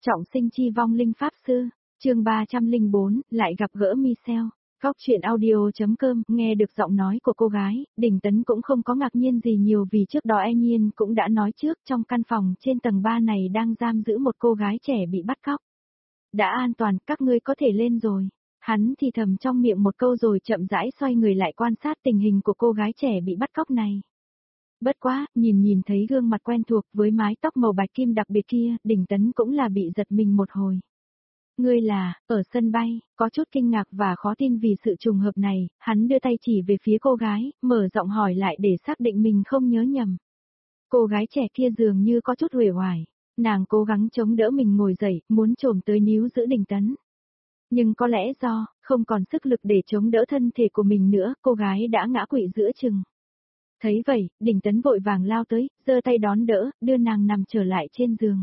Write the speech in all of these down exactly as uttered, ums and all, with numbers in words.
Trọng sinh chi vong linh pháp sư, chương ba trăm lẻ bốn, lại gặp gỡ Michelle. Góc truyện audio.com, nghe được giọng nói của cô gái, Đình Tấn cũng không có ngạc nhiên gì nhiều vì trước đó e nhiên cũng đã nói trước trong căn phòng trên tầng ba này đang giam giữ một cô gái trẻ bị bắt cóc. Đã an toàn, các ngươi có thể lên rồi. Hắn thì thầm trong miệng một câu rồi chậm rãi xoay người lại quan sát tình hình của cô gái trẻ bị bắt cóc này. Bất quá, nhìn nhìn thấy gương mặt quen thuộc với mái tóc màu bạch kim đặc biệt kia, Đình Tấn cũng là bị giật mình một hồi. Ngươi là, ở sân bay, có chút kinh ngạc và khó tin vì sự trùng hợp này, hắn đưa tay chỉ về phía cô gái, mở giọng hỏi lại để xác định mình không nhớ nhầm. Cô gái trẻ kia dường như có chút uể oải, nàng cố gắng chống đỡ mình ngồi dậy, muốn trồm tới níu giữ Đình Tấn. Nhưng có lẽ do, không còn sức lực để chống đỡ thân thể của mình nữa, cô gái đã ngã quỵ giữa chừng. Thấy vậy, Đình Tấn vội vàng lao tới, giơ tay đón đỡ, đưa nàng nằm trở lại trên giường.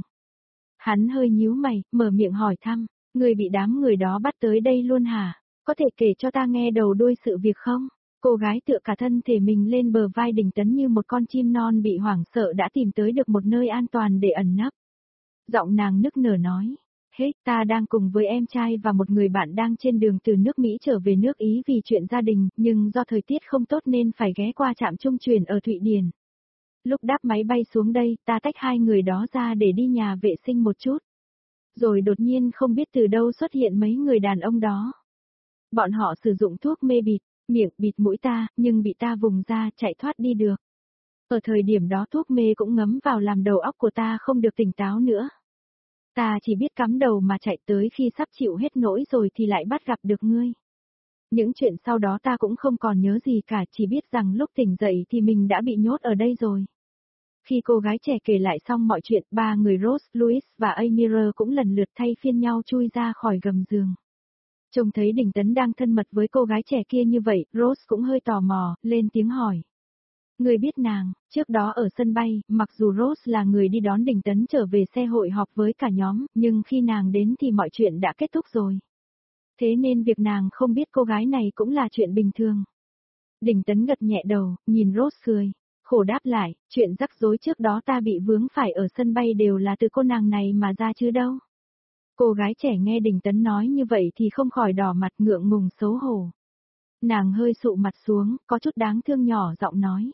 Hắn hơi nhíu mày, mở miệng hỏi thăm, người bị đám người đó bắt tới đây luôn hả? Có thể kể cho ta nghe đầu đuôi sự việc không? Cô gái tựa cả thân thể mình lên bờ vai Đình Tấn như một con chim non bị hoảng sợ đã tìm tới được một nơi an toàn để ẩn nấp. Giọng nàng nức nở nói. Hết, ta đang cùng với em trai và một người bạn đang trên đường từ nước Mỹ trở về nước Ý vì chuyện gia đình, nhưng do thời tiết không tốt nên phải ghé qua trạm trung chuyển ở Thụy Điển. Lúc đáp máy bay xuống đây, ta tách hai người đó ra để đi nhà vệ sinh một chút. Rồi đột nhiên không biết từ đâu xuất hiện mấy người đàn ông đó. Bọn họ sử dụng thuốc mê bịt, miệng bịt mũi ta, nhưng bị ta vùng ra chạy thoát đi được. Ở thời điểm đó thuốc mê cũng ngấm vào làm đầu óc của ta không được tỉnh táo nữa. Ta chỉ biết cắm đầu mà chạy tới khi sắp chịu hết nỗi rồi thì lại bắt gặp được ngươi. Những chuyện sau đó ta cũng không còn nhớ gì cả, chỉ biết rằng lúc tỉnh dậy thì mình đã bị nhốt ở đây rồi. Khi cô gái trẻ kể lại xong mọi chuyện, ba người Rose, Louis và Amira cũng lần lượt thay phiên nhau chui ra khỏi gầm giường. Trông thấy Đình Tấn đang thân mật với cô gái trẻ kia như vậy, Rose cũng hơi tò mò, lên tiếng hỏi. Người biết nàng, trước đó ở sân bay, mặc dù Rose là người đi đón Đình Tấn trở về xe hội họp với cả nhóm, nhưng khi nàng đến thì mọi chuyện đã kết thúc rồi. Thế nên việc nàng không biết cô gái này cũng là chuyện bình thường. Đình Tấn gật nhẹ đầu, nhìn Rose cười, khổ đáp lại, chuyện rắc rối trước đó ta bị vướng phải ở sân bay đều là từ cô nàng này mà ra chứ đâu. Cô gái trẻ nghe Đình Tấn nói như vậy thì không khỏi đỏ mặt ngượng ngùng xấu hổ. Nàng hơi sụ mặt xuống, có chút đáng thương nhỏ giọng nói.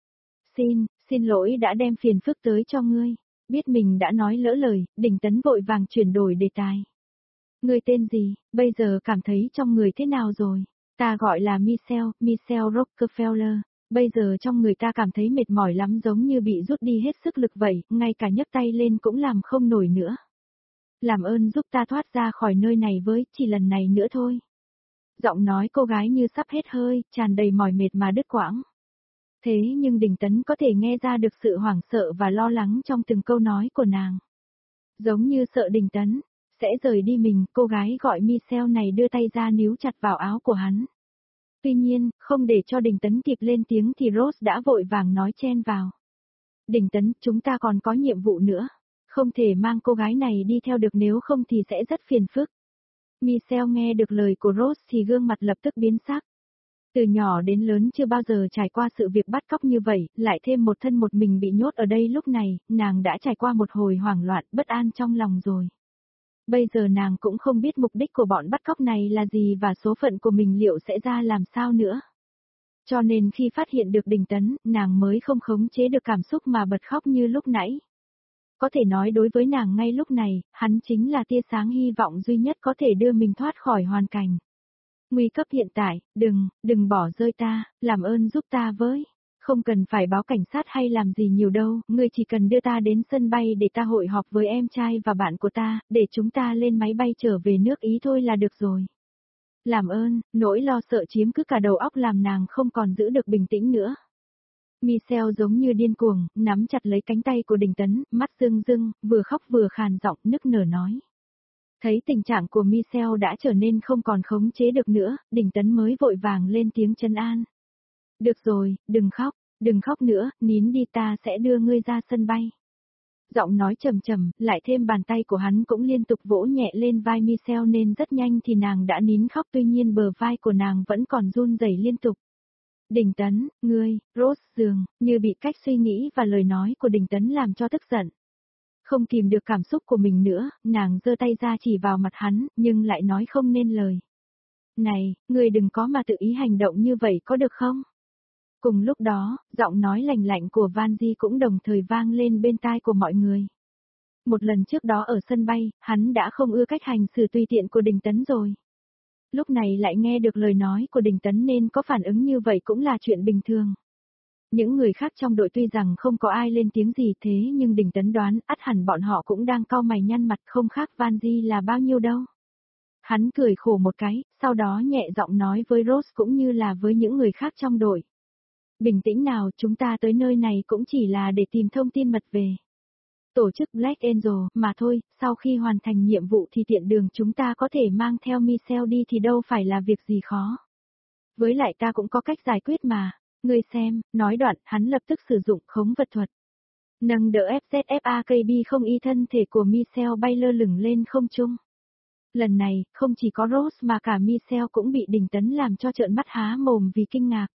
Xin, xin lỗi đã đem phiền phức tới cho ngươi. Biết mình đã nói lỡ lời, Đình Tấn vội vàng chuyển đổi đề tài. Ngươi tên gì, bây giờ cảm thấy trong người thế nào rồi? Ta gọi là Michelle, Michelle Rockefeller. Bây giờ trong người ta cảm thấy mệt mỏi lắm, giống như bị rút đi hết sức lực vậy, ngay cả nhấc tay lên cũng làm không nổi nữa. Làm ơn giúp ta thoát ra khỏi nơi này với, chỉ lần này nữa thôi. Giọng nói cô gái như sắp hết hơi, tràn đầy mỏi mệt mà đứt quãng. Thế nhưng Đình Tấn có thể nghe ra được sự hoảng sợ và lo lắng trong từng câu nói của nàng. Giống như sợ Đình Tấn sẽ rời đi mình, cô gái gọi Michelle này đưa tay ra níu chặt vào áo của hắn. Tuy nhiên, không để cho Đình Tấn kịp lên tiếng thì Rose đã vội vàng nói chen vào. Đình Tấn, chúng ta còn có nhiệm vụ nữa. Không thể mang cô gái này đi theo được, nếu không thì sẽ rất phiền phức. Michelle nghe được lời của Rose thì gương mặt lập tức biến sắc. Từ nhỏ đến lớn chưa bao giờ trải qua sự việc bắt cóc như vậy, lại thêm một thân một mình bị nhốt ở đây lúc này, nàng đã trải qua một hồi hoảng loạn, bất an trong lòng rồi. Bây giờ nàng cũng không biết mục đích của bọn bắt cóc này là gì và số phận của mình liệu sẽ ra làm sao nữa. Cho nên khi phát hiện được Đình Tấn, nàng mới không khống chế được cảm xúc mà bật khóc như lúc nãy. Có thể nói đối với nàng ngay lúc này, hắn chính là tia sáng hy vọng duy nhất có thể đưa mình thoát khỏi hoàn cảnh. Nguy cấp hiện tại, đừng, đừng bỏ rơi ta, làm ơn giúp ta với. Không cần phải báo cảnh sát hay làm gì nhiều đâu, ngươi chỉ cần đưa ta đến sân bay để ta hội họp với em trai và bạn của ta, để chúng ta lên máy bay trở về nước Ý thôi là được rồi. Làm ơn, nỗi lo sợ chiếm cứ cả đầu óc làm nàng không còn giữ được bình tĩnh nữa. Michelle giống như điên cuồng, nắm chặt lấy cánh tay của Đình Tấn, mắt rưng rưng, vừa khóc vừa khàn giọng nức nở nói. Thấy tình trạng của Michelle đã trở nên không còn khống chế được nữa, Đình Tấn mới vội vàng lên tiếng trấn an. Được rồi, đừng khóc, đừng khóc nữa, nín đi, ta sẽ đưa ngươi ra sân bay. Giọng nói trầm trầm, lại thêm bàn tay của hắn cũng liên tục vỗ nhẹ lên vai Michelle nên rất nhanh thì nàng đã nín khóc, tuy nhiên bờ vai của nàng vẫn còn run rẩy liên tục. Đình Tấn, ngươi, Rose dường như bị cách suy nghĩ và lời nói của Đình Tấn làm cho tức giận. Không kìm được cảm xúc của mình nữa, nàng giơ tay ra chỉ vào mặt hắn, nhưng lại nói không nên lời. Này, ngươi đừng có mà tự ý hành động như vậy có được không? Cùng lúc đó, giọng nói lành lạnh của Van Di cũng đồng thời vang lên bên tai của mọi người. Một lần trước đó ở sân bay, hắn đã không ưa cách hành xử tùy tiện của Đình Tấn rồi. Lúc này lại nghe được lời nói của Đình Tấn nên có phản ứng như vậy cũng là chuyện bình thường. Những người khác trong đội tuy rằng không có ai lên tiếng gì thế nhưng Đình Tấn đoán ắt hẳn bọn họ cũng đang cau mày nhăn mặt không khác Van Di là bao nhiêu đâu. Hắn cười khổ một cái, sau đó nhẹ giọng nói với Rose cũng như là với những người khác trong đội. Bình tĩnh nào, chúng ta tới nơi này cũng chỉ là để tìm thông tin mật về tổ chức Black Angel mà thôi, sau khi hoàn thành nhiệm vụ thì tiện đường chúng ta có thể mang theo Michelle đi thì đâu phải là việc gì khó. Với lại ta cũng có cách giải quyết mà, ngươi xem, nói đoạn, hắn lập tức sử dụng khống vật thuật. Nâng đỡ ép zét ép a ca bê không y thân thể của Michelle bay lơ lửng lên không trung. Lần này, không chỉ có Rose mà cả Michelle cũng bị Đình Tấn làm cho trợn mắt há mồm vì kinh ngạc.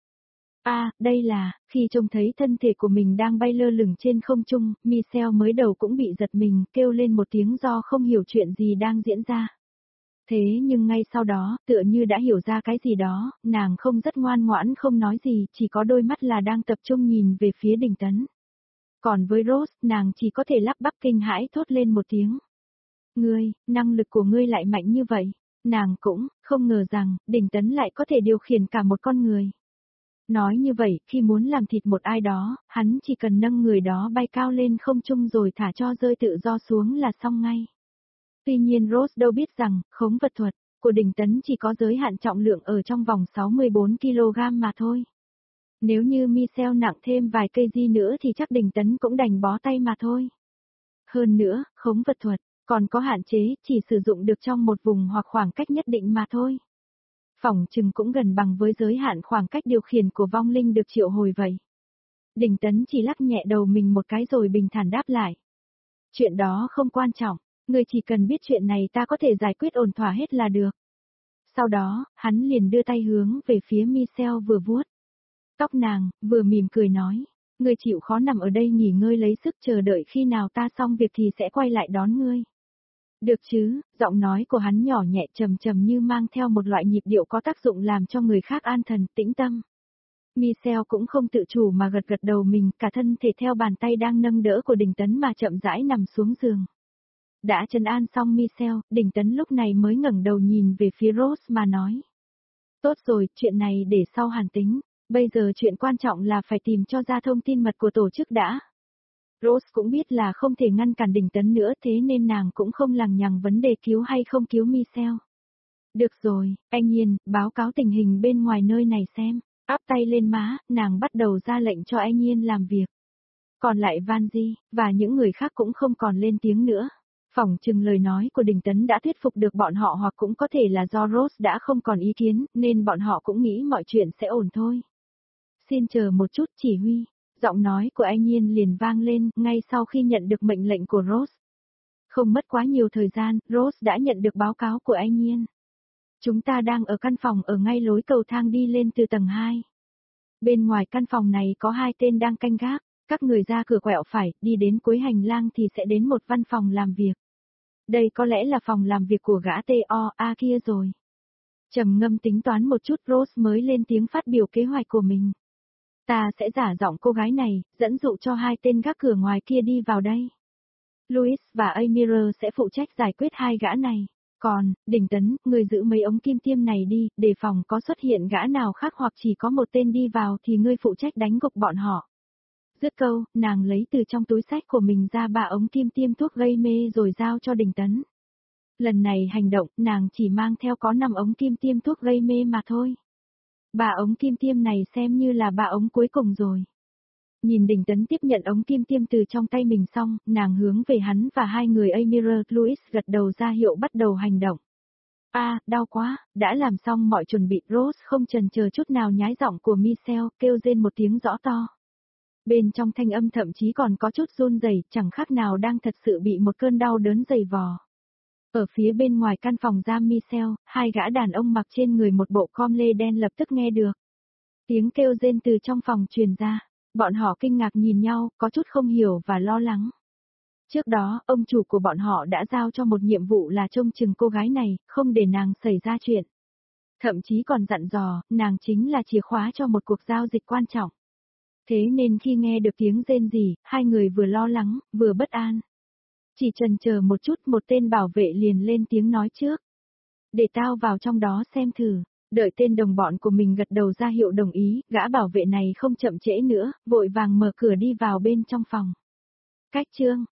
À, đây là, khi trông thấy thân thể của mình đang bay lơ lửng trên không trung, Michelle mới đầu cũng bị giật mình, kêu lên một tiếng do không hiểu chuyện gì đang diễn ra. Thế nhưng ngay sau đó, tựa như đã hiểu ra cái gì đó, nàng không rất ngoan ngoãn không nói gì, chỉ có đôi mắt là đang tập trung nhìn về phía Đình Tấn. Còn với Rose, nàng chỉ có thể lắp bắp kinh hãi thốt lên một tiếng. Ngươi, năng lực của ngươi lại mạnh như vậy. Nàng cũng, không ngờ rằng, Đình Tấn lại có thể điều khiển cả một con người. Nói như vậy, khi muốn làm thịt một ai đó, hắn chỉ cần nâng người đó bay cao lên không trung rồi thả cho rơi tự do xuống là xong ngay. Tuy nhiên Rose đâu biết rằng, khống vật thuật của Đình Tấn chỉ có giới hạn trọng lượng ở trong vòng sáu mươi bốn ki lô gam mà thôi. Nếu như Michelle nặng thêm vài cây di nữa thì chắc Đình Tấn cũng đành bó tay mà thôi. Hơn nữa, khống vật thuật còn có hạn chế, chỉ sử dụng được trong một vùng hoặc khoảng cách nhất định mà thôi. Phỏng chừng cũng gần bằng với giới hạn khoảng cách điều khiển của vong linh được triệu hồi vậy. Đình Tấn chỉ lắc nhẹ đầu mình một cái rồi bình thản đáp lại. Chuyện đó không quan trọng, ngươi chỉ cần biết chuyện này ta có thể giải quyết ổn thỏa hết là được. Sau đó, hắn liền đưa tay hướng về phía Michelle vừa vuốt tóc nàng, vừa mỉm cười nói, ngươi chịu khó nằm ở đây nghỉ ngơi lấy sức chờ đợi khi nào ta xong việc thì sẽ quay lại đón ngươi. Được chứ, giọng nói của hắn nhỏ nhẹ trầm trầm như mang theo một loại nhịp điệu có tác dụng làm cho người khác an thần, tĩnh tâm. Michelle cũng không tự chủ mà gật gật đầu mình, cả thân thể theo bàn tay đang nâng đỡ của Đình Tấn mà chậm rãi nằm xuống giường. Đã trấn an xong Michelle, Đình Tấn lúc này mới ngẩng đầu nhìn về phía Rose mà nói. Tốt rồi, chuyện này để sau hàn tính, bây giờ chuyện quan trọng là phải tìm cho ra thông tin mật của tổ chức đã. Rose cũng biết là không thể ngăn cản Đình Tấn nữa thế nên nàng cũng không lằng nhằng vấn đề cứu hay không cứu Michelle. Được rồi, anh Nhiên, báo cáo tình hình bên ngoài nơi này xem. Áp tay lên má, nàng bắt đầu ra lệnh cho anh Nhiên làm việc. Còn lại Van Di, và những người khác cũng không còn lên tiếng nữa. Phỏng chừng lời nói của Đình Tấn đã thuyết phục được bọn họ hoặc cũng có thể là do Rose đã không còn ý kiến, nên bọn họ cũng nghĩ mọi chuyện sẽ ổn thôi. Xin chờ một chút chỉ huy. Giọng nói của anh Nhiên liền vang lên, ngay sau khi nhận được mệnh lệnh của Rose. Không mất quá nhiều thời gian, Rose đã nhận được báo cáo của anh Nhiên. Chúng ta đang ở căn phòng ở ngay lối cầu thang đi lên từ tầng hai. Bên ngoài căn phòng này có hai tên đang canh gác, các người ra cửa quẹo phải, đi đến cuối hành lang thì sẽ đến một văn phòng làm việc. Đây có lẽ là phòng làm việc của gã tê o a kia rồi. Trầm ngâm tính toán một chút Rose mới lên tiếng phát biểu kế hoạch của mình. Ta sẽ giả giọng cô gái này, dẫn dụ cho hai tên gác cửa ngoài kia đi vào đây. Louis và Amir sẽ phụ trách giải quyết hai gã này. Còn, Đình Tấn, người giữ mấy ống kim tiêm này đi, đề phòng có xuất hiện gã nào khác hoặc chỉ có một tên đi vào thì ngươi phụ trách đánh gục bọn họ. Dứt câu, nàng lấy từ trong túi sách của mình ra ba ống kim tiêm thuốc gây mê rồi giao cho Đình Tấn. Lần này hành động, nàng chỉ mang theo có năm ống kim tiêm thuốc gây mê mà thôi. Ba ống kim tiêm này xem như là ba ống cuối cùng rồi. Nhìn Đình Tấn tiếp nhận ống kim tiêm từ trong tay mình xong, nàng hướng về hắn và hai người Amir Louis gật đầu ra hiệu bắt đầu hành động. A, à, đau quá, đã làm xong mọi chuẩn bị. Rose không chần chờ chút nào nhái giọng của Michelle, kêu rên một tiếng rõ to. Bên trong thanh âm thậm chí còn có chút run rẩy, chẳng khác nào đang thật sự bị một cơn đau đớn dày vò. Ở phía bên ngoài căn phòng giam Michelle, hai gã đàn ông mặc trên người một bộ com lê đen lập tức nghe được. Tiếng kêu rên từ trong phòng truyền ra. Bọn họ kinh ngạc nhìn nhau, có chút không hiểu và lo lắng. Trước đó, ông chủ của bọn họ đã giao cho một nhiệm vụ là trông chừng cô gái này, không để nàng xảy ra chuyện. Thậm chí còn dặn dò, nàng chính là chìa khóa cho một cuộc giao dịch quan trọng. Thế nên khi nghe được tiếng rên rỉ, hai người vừa lo lắng, vừa bất an. Chỉ chần chờ một chút, một tên bảo vệ liền lên tiếng nói trước. Để tao vào trong đó xem thử. Đợi tên đồng bọn của mình gật đầu ra hiệu đồng ý, gã bảo vệ này không chậm trễ nữa, vội vàng mở cửa đi vào bên trong phòng. Cách chương